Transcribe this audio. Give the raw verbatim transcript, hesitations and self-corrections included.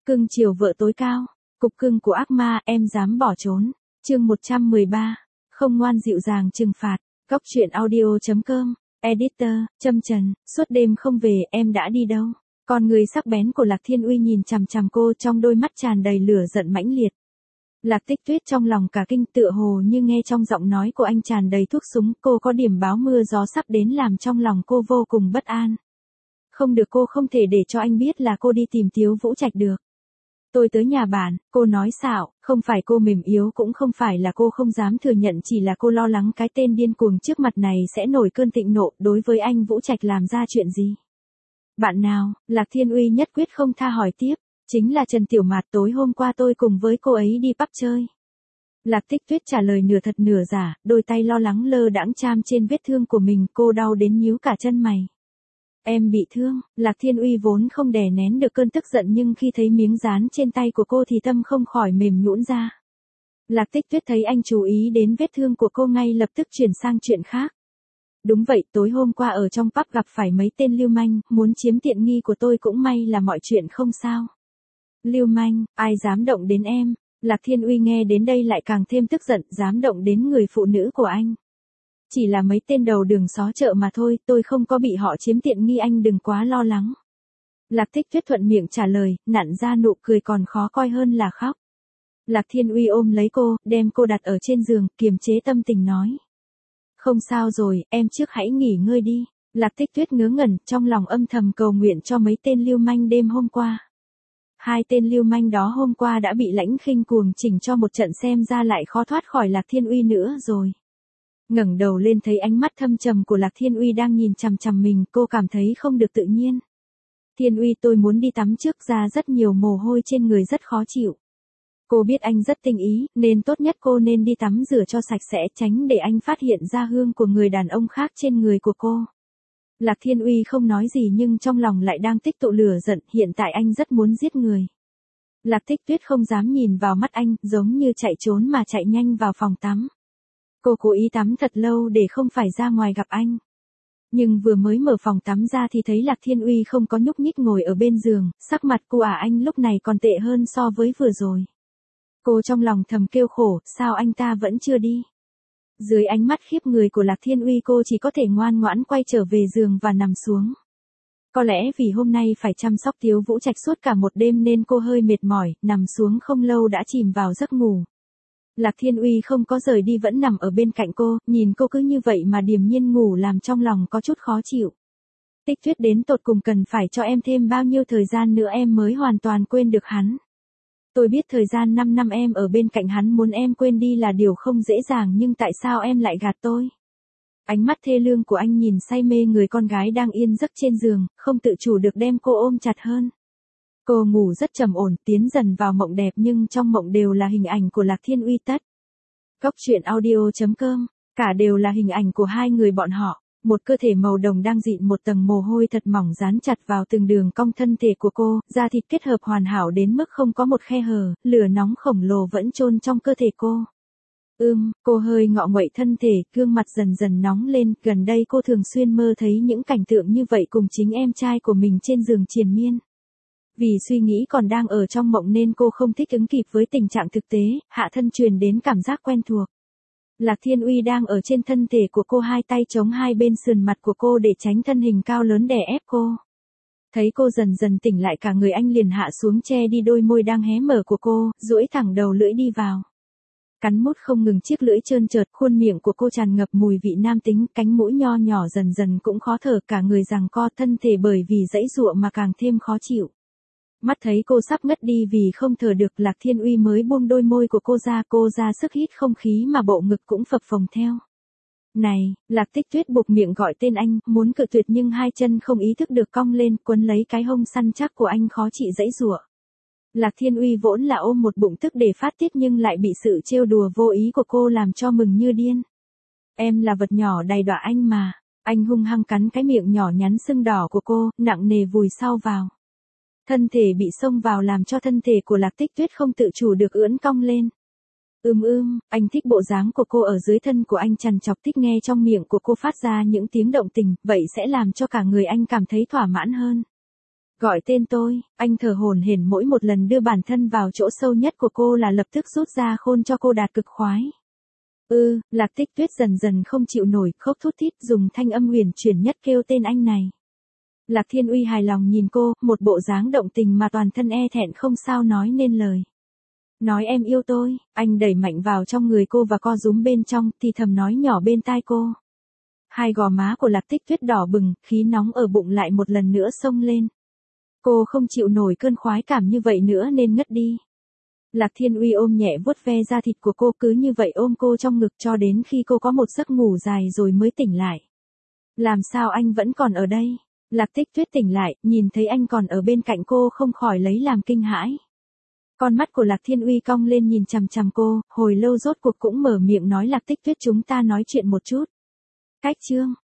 Cưng chiều vợ tối cao. Cục cưng của ác ma, em dám bỏ trốn. Chương một trăm mười ba. Không ngoan dịu dàng trừng phạt. Góc truyện audio.com. Editor, Trâm Trần. Suốt đêm không về, em đã đi đâu? Con người sắc bén của Lạc Thiên Uy nhìn chằm chằm cô, trong đôi mắt tràn đầy lửa giận mãnh liệt. Lạc Tích Tuyết trong lòng cả kinh, tựa hồ như nghe trong giọng nói của anh tràn đầy thuốc súng, cô có điểm báo mưa gió sắp đến làm trong lòng cô vô cùng bất an. Không được, cô không thể để cho anh biết là cô đi tìm Tiếu Vũ Trạch được. Tôi tới nhà bạn, cô nói xạo, không phải cô mềm yếu, cũng không phải là cô không dám thừa nhận, chỉ là cô lo lắng cái tên điên cuồng trước mặt này sẽ nổi cơn thịnh nộ đối với anh Vũ Trạch làm ra chuyện gì. Bạn nào? Lạc Thiên Uy nhất quyết không tha hỏi tiếp. Chính là Trần Tiểu Mạt, tối hôm qua tôi cùng với cô ấy đi pub chơi. Lạc Tích Tuyết trả lời nửa thật nửa giả, đôi tay lo lắng lơ đãng chạm trên vết thương của mình, cô đau đến nhíu cả chân mày. Em bị thương. Lạc Thiên Uy vốn không đè nén được cơn tức giận, nhưng khi thấy miếng dán trên tay của cô thì tâm không khỏi mềm nhũn ra. Lạc Tích Tuyết thấy anh chú ý đến vết thương của cô, ngay lập tức chuyển sang chuyện khác. Đúng vậy, tối hôm qua ở trong pub gặp phải mấy tên lưu manh, muốn chiếm tiện nghi của tôi, cũng may là mọi chuyện không sao. Lưu manh, ai dám động đến em? Lạc Thiên Uy nghe đến đây lại càng thêm tức giận, dám động đến người phụ nữ của anh. Chỉ là mấy tên đầu đường xó chợ mà thôi, tôi không có bị họ chiếm tiện nghi, anh đừng quá lo lắng. Lạc Tích Tuyết thuận miệng trả lời, nặn ra nụ cười còn khó coi hơn là khóc. Lạc Thiên Uy ôm lấy cô, đem cô đặt ở trên giường, kiềm chế tâm tình nói. Không sao rồi, em trước hãy nghỉ ngơi đi. Lạc Tích Tuyết ngớ ngẩn, trong lòng âm thầm cầu nguyện cho mấy tên lưu manh đêm hôm qua. Hai tên lưu manh đó hôm qua đã bị Lãnh Khinh cuồng chỉnh cho một trận, xem ra lại khó thoát khỏi Lạc Thiên Uy nữa rồi. Ngẩng đầu lên thấy ánh mắt thâm trầm của Lạc Thiên Uy đang nhìn chằm chằm mình, cô cảm thấy không được tự nhiên. Thiên Uy, tôi muốn đi tắm trước, ra rất nhiều mồ hôi trên người, rất khó chịu. Cô biết anh rất tinh ý, nên tốt nhất cô nên đi tắm rửa cho sạch sẽ, tránh để anh phát hiện ra hương của người đàn ông khác trên người của cô. Lạc Thiên Uy không nói gì, nhưng trong lòng lại đang tích tụ lửa giận, hiện tại anh rất muốn giết người. Lạc Tích Tuyết không dám nhìn vào mắt anh, giống như chạy trốn mà chạy nhanh vào phòng tắm. Cô cố ý tắm thật lâu để không phải ra ngoài gặp anh. Nhưng vừa mới mở phòng tắm ra thì thấy Lạc Thiên Uy không có nhúc nhích ngồi ở bên giường, sắc mặt của ả anh lúc này còn tệ hơn so với vừa rồi. Cô trong lòng thầm kêu khổ, sao anh ta vẫn chưa đi? Dưới ánh mắt khiếp người của Lạc Thiên Uy, cô chỉ có thể ngoan ngoãn quay trở về giường và nằm xuống. Có lẽ vì hôm nay phải chăm sóc Tiếu Vũ Trạch suốt cả một đêm nên cô hơi mệt mỏi, nằm xuống không lâu đã chìm vào giấc ngủ. Lạc Thiên Uy không có rời đi, vẫn nằm ở bên cạnh cô, nhìn cô cứ như vậy mà điềm nhiên ngủ làm trong lòng có chút khó chịu. Tích Tuyết, đến tột cùng cần phải cho em thêm bao nhiêu thời gian nữa em mới hoàn toàn quên được hắn? Tôi biết thời gian năm năm em ở bên cạnh hắn, muốn em quên đi là điều không dễ dàng, nhưng tại sao em lại gạt tôi? Ánh mắt thê lương của anh nhìn say mê người con gái đang yên giấc trên giường, không tự chủ được đem cô ôm chặt hơn. Cô ngủ rất trầm ổn, tiến dần vào mộng đẹp, nhưng trong mộng đều là hình ảnh của Lạc Thiên Uy tất. Góc truyện audio.com, cả đều là hình ảnh của hai người bọn họ. Một cơ thể màu đồng đang dịn một tầng mồ hôi thật mỏng dán chặt vào từng đường cong thân thể của cô, da thịt kết hợp hoàn hảo đến mức không có một khe hở, lửa nóng khổng lồ vẫn chôn trong cơ thể cô. Ưm, cô hơi ngọ nguậy thân thể, gương mặt dần dần nóng lên, gần đây cô thường xuyên mơ thấy những cảnh tượng như vậy cùng chính em trai của mình trên giường triền miên. Vì suy nghĩ còn đang ở trong mộng nên cô không thích ứng kịp với tình trạng thực tế, hạ thân truyền đến cảm giác quen thuộc. Lạc Thiên Uy đang ở trên thân thể của cô, hai tay chống hai bên sườn mặt của cô để tránh thân hình cao lớn đè ép cô. Thấy cô dần dần tỉnh lại, cả người anh liền hạ xuống che đi đôi môi đang hé mở của cô, duỗi thẳng đầu lưỡi đi vào. Cắn mút không ngừng, chiếc lưỡi trơn trượt, khuôn miệng của cô tràn ngập mùi vị nam tính, cánh mũi nho nhỏ dần dần cũng khó thở, cả người giằng co, thân thể bởi vì giãy giụa mà càng thêm khó chịu. Mắt thấy cô sắp ngất đi vì không thở được, Lạc Thiên Uy mới buông đôi môi của cô ra, cô ra sức hít không khí mà bộ ngực cũng phập phồng theo. Này, Lạc Tích Tuyết buộc miệng gọi tên anh, muốn cự tuyệt nhưng hai chân không ý thức được cong lên, quấn lấy cái hông săn chắc của anh khó chịu giãy giụa. Lạc Thiên Uy vốn là ôm một bụng tức để phát tiết, nhưng lại bị sự trêu đùa vô ý của cô làm cho mừng như điên. Em là vật nhỏ đầy đọa anh mà. Anh hung hăng cắn cái miệng nhỏ nhắn sưng đỏ của cô, nặng nề vùi sau vào. Thân thể bị xông vào làm cho thân thể của Lạc Tích Tuyết không tự chủ được ưỡn cong lên. Ưm ưm, anh thích bộ dáng của cô ở dưới thân của anh, trằn trọc thích nghe trong miệng của cô phát ra những tiếng động tình, vậy sẽ làm cho cả người anh cảm thấy thỏa mãn hơn. Gọi tên tôi, anh thở hổn hển mỗi một lần đưa bản thân vào chỗ sâu nhất của cô là lập tức rút ra khôn cho cô đạt cực khoái. Ừ, Lạc Tích Tuyết dần dần không chịu nổi, khóc thút thít dùng thanh âm huyền chuyển nhất kêu tên anh này. Lạc Thiên Uy hài lòng nhìn cô, một bộ dáng động tình mà toàn thân e thẹn không sao nói nên lời. Nói em yêu tôi, anh đẩy mạnh vào trong người cô và co rúm bên trong, thì thầm nói nhỏ bên tai cô. Hai gò má của Lạc Tích Tuyết đỏ bừng, khí nóng ở bụng lại một lần nữa xông lên. Cô không chịu nổi cơn khoái cảm như vậy nữa nên ngất đi. Lạc Thiên Uy ôm nhẹ vuốt ve da thịt của cô, cứ như vậy ôm cô trong ngực cho đến khi cô có một giấc ngủ dài rồi mới tỉnh lại. Làm sao anh vẫn còn ở đây? Lạc Tích Tuyết tỉnh lại, nhìn thấy anh còn ở bên cạnh cô không khỏi lấy làm kinh hãi. Con mắt của Lạc Thiên Uy cong lên nhìn chằm chằm cô, hồi lâu rốt cuộc cũng mở miệng nói Lạc Tích Tuyết chúng ta nói chuyện một chút. Cách chương.